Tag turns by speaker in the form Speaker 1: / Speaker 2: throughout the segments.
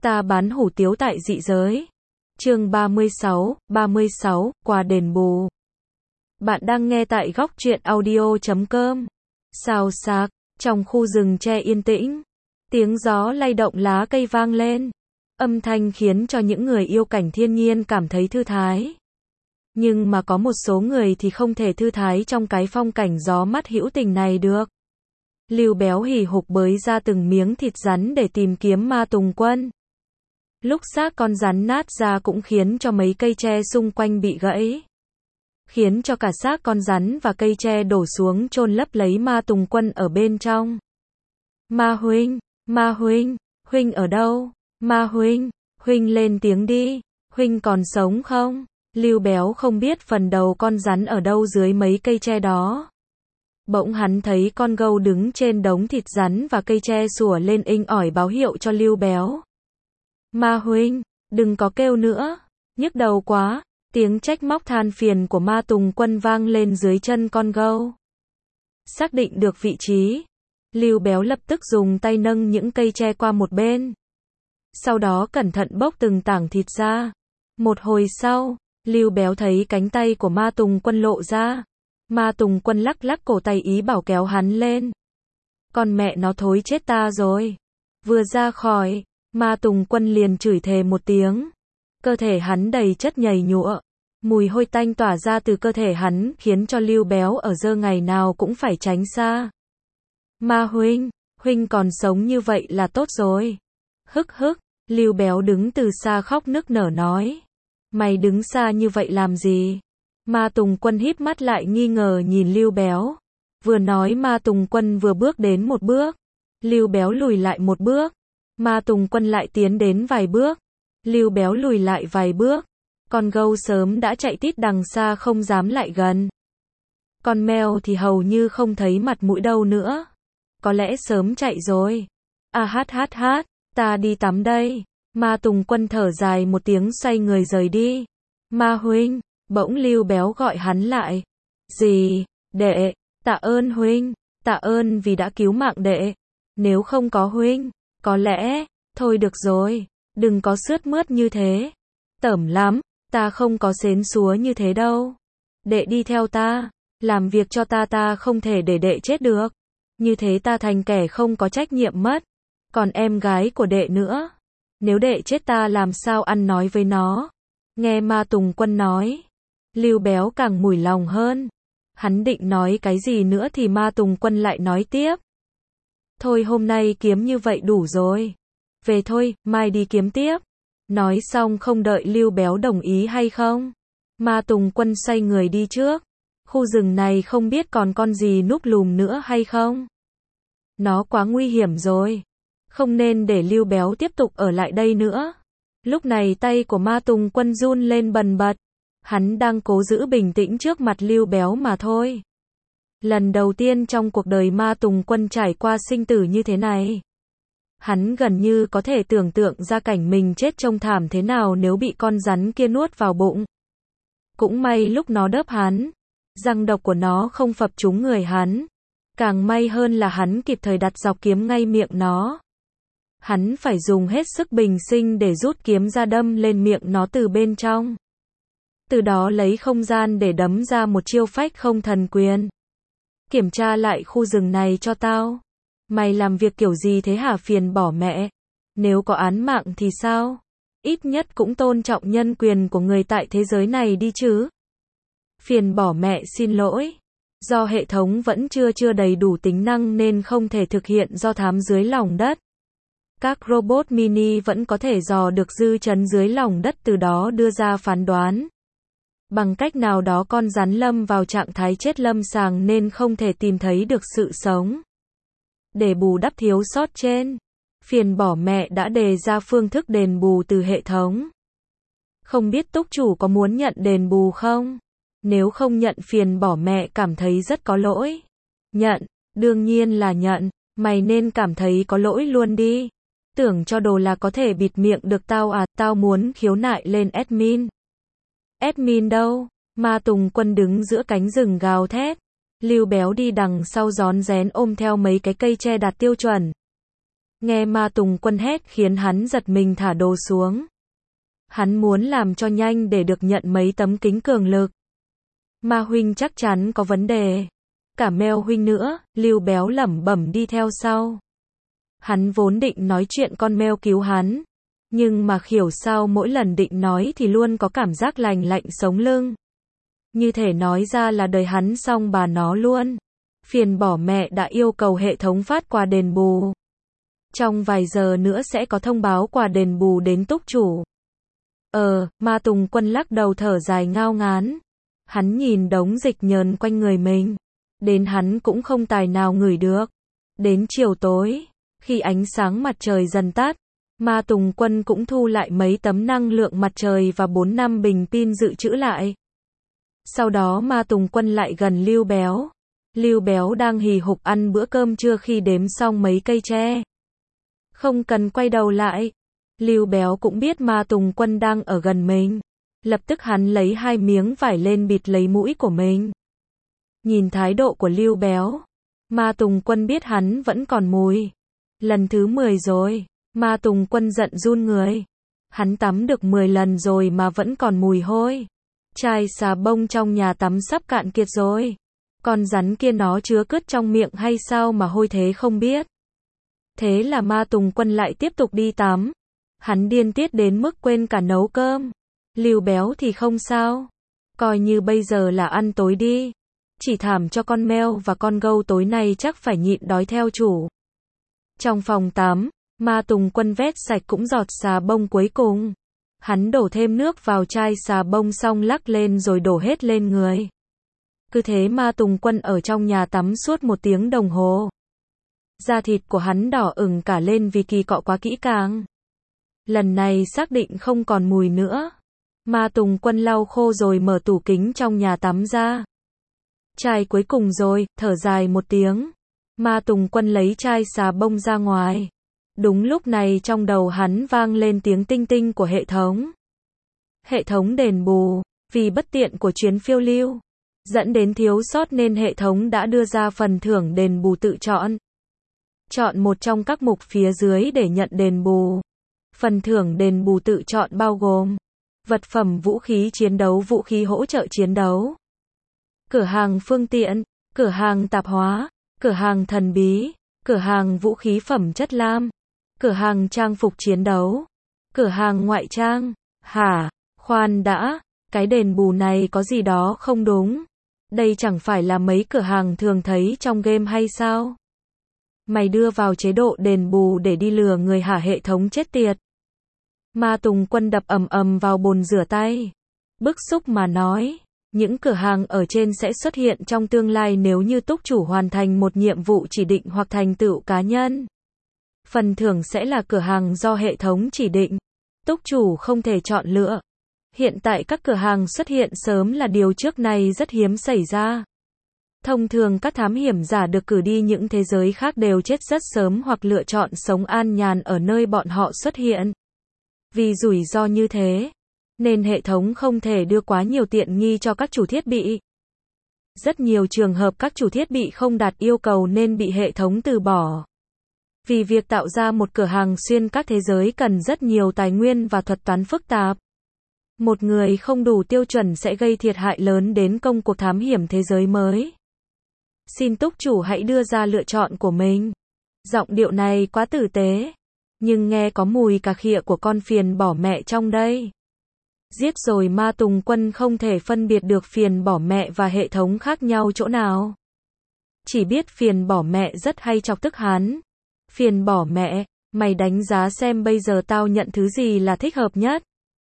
Speaker 1: Ta bán hủ tiếu tại dị giới. Chương 36, quà đền bù. Bạn đang nghe tại góc truyện audio.com. Xào xạc, trong khu rừng tre yên tĩnh, tiếng gió lay động lá cây vang lên, âm thanh khiến cho những người yêu cảnh thiên nhiên cảm thấy thư thái. Nhưng mà có một số người thì không thể thư thái trong cái phong cảnh gió mát hữu tình này được. Lưu Béo hì hục bới ra từng miếng thịt rắn để tìm kiếm Ma Tùng Quân. Lúc xác con rắn nát ra cũng khiến cho mấy cây tre xung quanh bị gãy, khiến cho cả xác con rắn và cây tre đổ xuống chôn lấp lấy Ma Tùng Quân ở bên trong. Ma huynh, huynh ở đâu? Ma huynh lên tiếng đi, huynh còn sống không? Lưu Béo không biết phần đầu con rắn ở đâu dưới mấy cây tre đó. Bỗng hắn thấy con gâu đứng trên đống thịt rắn và cây tre sủa lên inh ỏi báo hiệu cho Lưu Béo. Ma huynh, đừng có kêu nữa, nhức đầu quá, tiếng trách móc than phiền của Ma Tùng Quân vang lên dưới chân con gâu. Xác định được vị trí, Lưu Béo lập tức dùng tay nâng những cây tre qua một bên. Sau đó cẩn thận bốc từng tảng thịt ra. Một hồi sau, Lưu Béo thấy cánh tay của Ma Tùng Quân lộ ra. Ma Tùng Quân lắc lắc cổ tay ý bảo kéo hắn lên. Con mẹ nó thối chết ta rồi. Vừa ra khỏi, Ma Tùng Quân liền chửi thề một tiếng. Cơ thể hắn đầy chất nhầy nhụa. Mùi hôi tanh tỏa ra từ cơ thể hắn khiến cho Lưu Béo ở giờ ngày nào cũng phải tránh xa. Ma huynh còn sống như vậy là tốt rồi. Hức, Lưu Béo đứng từ xa khóc nức nở nói. Mày đứng xa như vậy làm gì? Ma Tùng Quân híp mắt lại nghi ngờ nhìn Lưu Béo. Vừa nói Ma Tùng Quân vừa bước đến một bước. Lưu Béo lùi lại một bước. Ma Tùng Quân lại tiến đến vài bước. Lưu Béo lùi lại vài bước. Con gâu sớm đã chạy tít đằng xa không dám lại gần. Con mèo thì hầu như không thấy mặt mũi đâu nữa. Có lẽ sớm chạy rồi. Ta đi tắm đây. Ma Tùng Quân thở dài một tiếng xoay người rời đi. Ma huynh, bỗng Lưu Béo gọi hắn lại. Gì, đệ, tạ ơn huynh, tạ ơn vì đã cứu mạng đệ. Nếu không có huynh, có lẽ, thôi được rồi, đừng có sướt mướt như thế. Tởm lắm, ta không có xến xúa như thế đâu. Đệ đi theo ta, làm việc cho ta không thể để đệ chết được. Như thế ta thành kẻ không có trách nhiệm mất. Còn em gái của đệ nữa. Nếu đệ chết ta làm sao ăn nói với nó. Nghe Ma Tùng Quân nói, Lưu Béo càng mủi lòng hơn. Hắn định nói cái gì nữa thì Ma Tùng Quân lại nói tiếp. Thôi hôm nay kiếm như vậy đủ rồi. Về thôi, mai đi kiếm tiếp. Nói xong không đợi Lưu Béo đồng ý hay không. Ma Tùng Quân xoay người đi trước. Khu rừng này không biết còn con gì núp lùm nữa hay không. Nó quá nguy hiểm rồi. Không nên để Lưu Béo tiếp tục ở lại đây nữa. Lúc này tay của Ma Tùng Quân run lên bần bật. Hắn đang cố giữ bình tĩnh trước mặt Lưu Béo mà thôi. Lần đầu tiên trong cuộc đời Ma Tùng Quân trải qua sinh tử như thế này. Hắn gần như có thể tưởng tượng ra cảnh mình chết trông thảm thế nào nếu bị con rắn kia nuốt vào bụng. Cũng may lúc nó đớp hắn, răng độc của nó không phập trúng người hắn. Càng may hơn là hắn kịp thời đặt dọc kiếm ngay miệng nó. Hắn phải dùng hết sức bình sinh để rút kiếm ra đâm lên miệng nó từ bên trong. Từ đó lấy không gian để đấm ra một chiêu phách không thần quyền. Kiểm tra lại khu rừng này cho tao. Mày làm việc kiểu gì thế hả phiền bỏ mẹ? Nếu có án mạng thì sao? Ít nhất cũng tôn trọng nhân quyền của người tại thế giới này đi chứ. Phiền bỏ mẹ xin lỗi. Do hệ thống vẫn chưa đầy đủ tính năng nên không thể thực hiện do thám dưới lòng đất. Các robot mini vẫn có thể dò được dư chấn dưới lòng đất từ đó đưa ra phán đoán. Bằng cách nào đó con rắn lâm vào trạng thái chết lâm sàng nên không thể tìm thấy được sự sống. Để bù đắp thiếu sót trên, phiền bỏ mẹ đã đề ra phương thức đền bù từ hệ thống. Không biết túc chủ có muốn nhận đền bù không? Nếu không nhận phiền bỏ mẹ cảm thấy rất có lỗi. Nhận, đương nhiên là nhận, mày nên cảm thấy có lỗi luôn đi. Tưởng cho đồ là có thể bịt miệng được tao à, tao muốn khiếu nại lên admin. Admin đâu? Ma Tùng Quân đứng giữa cánh rừng gào thét. Lưu Béo đi đằng sau rón rén ôm theo mấy cái cây tre đạt tiêu chuẩn. Nghe Ma Tùng Quân hét khiến hắn giật mình thả đồ xuống. Hắn muốn làm cho nhanh để được nhận mấy tấm kính cường lực. Ma huynh chắc chắn có vấn đề. Cả Mèo huynh nữa, Lưu Béo lẩm bẩm đi theo sau. Hắn vốn định nói chuyện con mèo cứu hắn. Nhưng mà khỉu sao mỗi lần định nói thì luôn có cảm giác lành lạnh sống lưng. Như thể nói ra là đời hắn xong bà nó luôn. Phiền bỏ mẹ đã yêu cầu hệ thống phát quà đền bù. Trong vài giờ nữa sẽ có thông báo quà đền bù đến túc chủ. Ma Tùng Quân lắc đầu thở dài ngao ngán. Hắn nhìn đống dịch nhờn quanh người mình. Đến hắn cũng không tài nào ngửi được. Đến chiều tối, khi ánh sáng mặt trời dần tắt, Ma Tùng Quân cũng thu lại mấy tấm năng lượng mặt trời và 4-5 bình pin dự trữ lại. Sau đó Ma Tùng Quân lại gần Lưu Béo. Lưu Béo đang hì hục ăn bữa cơm trưa khi đếm xong mấy cây tre. Không cần quay đầu lại. Lưu Béo cũng biết Ma Tùng Quân đang ở gần mình. Lập tức hắn lấy 2 miếng vải lên bịt lấy mũi của mình. Nhìn thái độ của Lưu Béo, Ma Tùng Quân biết hắn vẫn còn mùi. Lần thứ 10 rồi, Ma Tùng Quân giận run người. Hắn tắm được 10 lần rồi mà vẫn còn mùi hôi. Chai xà bông trong nhà tắm sắp cạn kiệt rồi. Con rắn kia nó chứa cứt trong miệng hay sao mà hôi thế không biết. Thế là Ma Tùng Quân lại tiếp tục đi tắm. Hắn điên tiết đến mức quên cả nấu cơm. Lưu Béo thì không sao. Coi như bây giờ là ăn tối đi. Chỉ thảm cho con mèo và con gâu tối nay chắc phải nhịn đói theo chủ. Trong phòng tắm, Ma Tùng Quân vét sạch cũng giọt xà bông cuối cùng. Hắn đổ thêm nước vào chai xà bông xong lắc lên rồi đổ hết lên người. Cứ thế Ma Tùng Quân ở trong nhà tắm suốt 1 tiếng đồng hồ. Da thịt của hắn đỏ ửng cả lên vì kỳ cọ quá kỹ càng. Lần này xác định không còn mùi nữa. Ma Tùng Quân lau khô rồi mở tủ kính trong nhà tắm ra. Chai cuối cùng rồi, thở dài 1 tiếng. Ma Tùng Quân lấy chai xà bông ra ngoài. Đúng lúc này trong đầu hắn vang lên tiếng tinh tinh của hệ thống. Hệ thống đền bù, vì bất tiện của chuyến phiêu lưu, dẫn đến thiếu sót nên hệ thống đã đưa ra phần thưởng đền bù tự chọn. Chọn một trong các mục phía dưới để nhận đền bù. Phần thưởng đền bù tự chọn bao gồm vật phẩm vũ khí chiến đấu, vũ khí hỗ trợ chiến đấu, cửa hàng phương tiện, cửa hàng tạp hóa, cửa hàng thần bí, cửa hàng vũ khí phẩm chất lam, cửa hàng trang phục chiến đấu, cửa hàng ngoại trang. Hả? Khoan đã, cái đền bù này có gì đó không đúng. Đây chẳng phải là mấy cửa hàng thường thấy trong game hay sao? Mày đưa vào chế độ đền bù để đi lừa người hả hệ thống chết tiệt. Ma Tùng Quân đập ầm ầm vào bồn rửa tay. Bức xúc mà nói, những cửa hàng ở trên sẽ xuất hiện trong tương lai nếu như túc chủ hoàn thành một nhiệm vụ chỉ định hoặc thành tựu cá nhân. Phần thưởng sẽ là cửa hàng do hệ thống chỉ định. Túc chủ không thể chọn lựa. Hiện tại các cửa hàng xuất hiện sớm là điều trước này rất hiếm xảy ra. Thông thường các thám hiểm giả được cử đi những thế giới khác đều chết rất sớm hoặc lựa chọn sống an nhàn ở nơi bọn họ xuất hiện. Vì rủi ro như thế, nên hệ thống không thể đưa quá nhiều tiện nghi cho các chủ thiết bị. Rất nhiều trường hợp các chủ thiết bị không đạt yêu cầu nên bị hệ thống từ bỏ. Vì việc tạo ra một cửa hàng xuyên các thế giới cần rất nhiều tài nguyên và thuật toán phức tạp. Một người không đủ tiêu chuẩn sẽ gây thiệt hại lớn đến công cuộc thám hiểm thế giới mới. Xin túc chủ hãy đưa ra lựa chọn của mình. Giọng điệu này quá tử tế, nhưng nghe có mùi cà khịa của con phiền bỏ mẹ trong đây. Giết rồi Ma Tùng Quân không thể phân biệt được phiền bỏ mẹ và hệ thống khác nhau chỗ nào. Chỉ biết phiền bỏ mẹ rất hay chọc tức hắn. Phiền bỏ mẹ, mày đánh giá xem bây giờ tao nhận thứ gì là thích hợp nhất.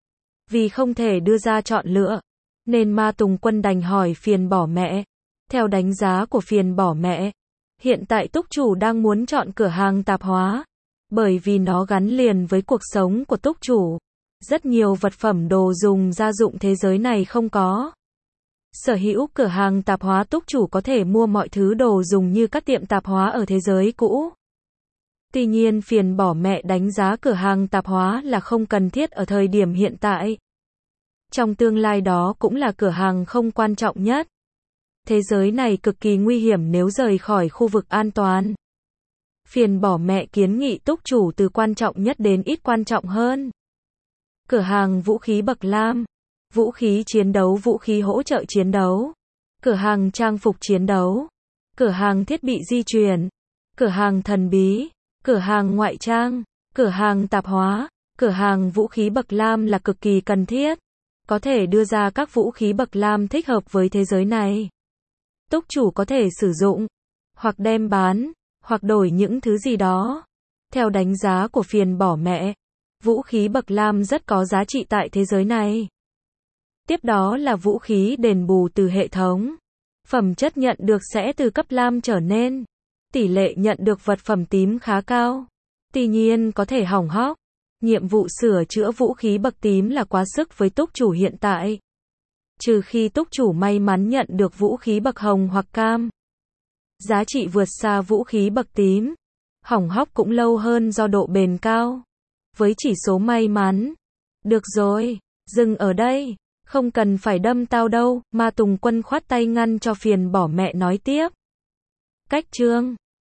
Speaker 1: Vì không thể đưa ra chọn lựa, nên Ma Tùng Quân đành hỏi phiền bỏ mẹ. Theo đánh giá của phiền bỏ mẹ, hiện tại túc chủ đang muốn chọn cửa hàng tạp hóa. Bởi vì nó gắn liền với cuộc sống của túc chủ. Rất nhiều vật phẩm đồ dùng gia dụng thế giới này không có. Sở hữu cửa hàng tạp hóa túc chủ có thể mua mọi thứ đồ dùng như các tiệm tạp hóa ở thế giới cũ. Tuy nhiên phiền bỏ mẹ đánh giá cửa hàng tạp hóa là không cần thiết ở thời điểm hiện tại. Trong tương lai đó cũng là cửa hàng không quan trọng nhất. Thế giới này cực kỳ nguy hiểm nếu rời khỏi khu vực an toàn. Phiền bỏ mẹ kiến nghị túc chủ từ quan trọng nhất đến ít quan trọng hơn. Cửa hàng vũ khí bậc lam. Vũ khí chiến đấu, vũ khí hỗ trợ chiến đấu. Cửa hàng trang phục chiến đấu. Cửa hàng thiết bị di chuyển. Cửa hàng thần bí. Cửa hàng ngoại trang. Cửa hàng tạp hóa. Cửa hàng vũ khí bậc lam là cực kỳ cần thiết. Có thể đưa ra các vũ khí bậc lam thích hợp với thế giới này. Túc chủ có thể sử dụng, hoặc đem bán, hoặc đổi những thứ gì đó. Theo đánh giá của phiền bỏ mẹ, vũ khí bậc lam rất có giá trị tại thế giới này. Tiếp đó là vũ khí đền bù từ hệ thống. Phẩm chất nhận được sẽ từ cấp lam trở nên. Tỷ lệ nhận được vật phẩm tím khá cao. Tuy nhiên có thể hỏng hóc. Nhiệm vụ sửa chữa vũ khí bậc tím là quá sức với túc chủ hiện tại. Trừ khi túc chủ may mắn nhận được vũ khí bậc hồng hoặc cam. Giá trị vượt xa vũ khí bậc tím. Hỏng hóc cũng lâu hơn do độ bền cao. Với chỉ số may mắn. Được rồi, dừng ở đây. Không cần phải đâm tao đâu, Ma Tùng Quân khoát tay ngăn cho phiền bỏ mẹ nói tiếp. Cách chương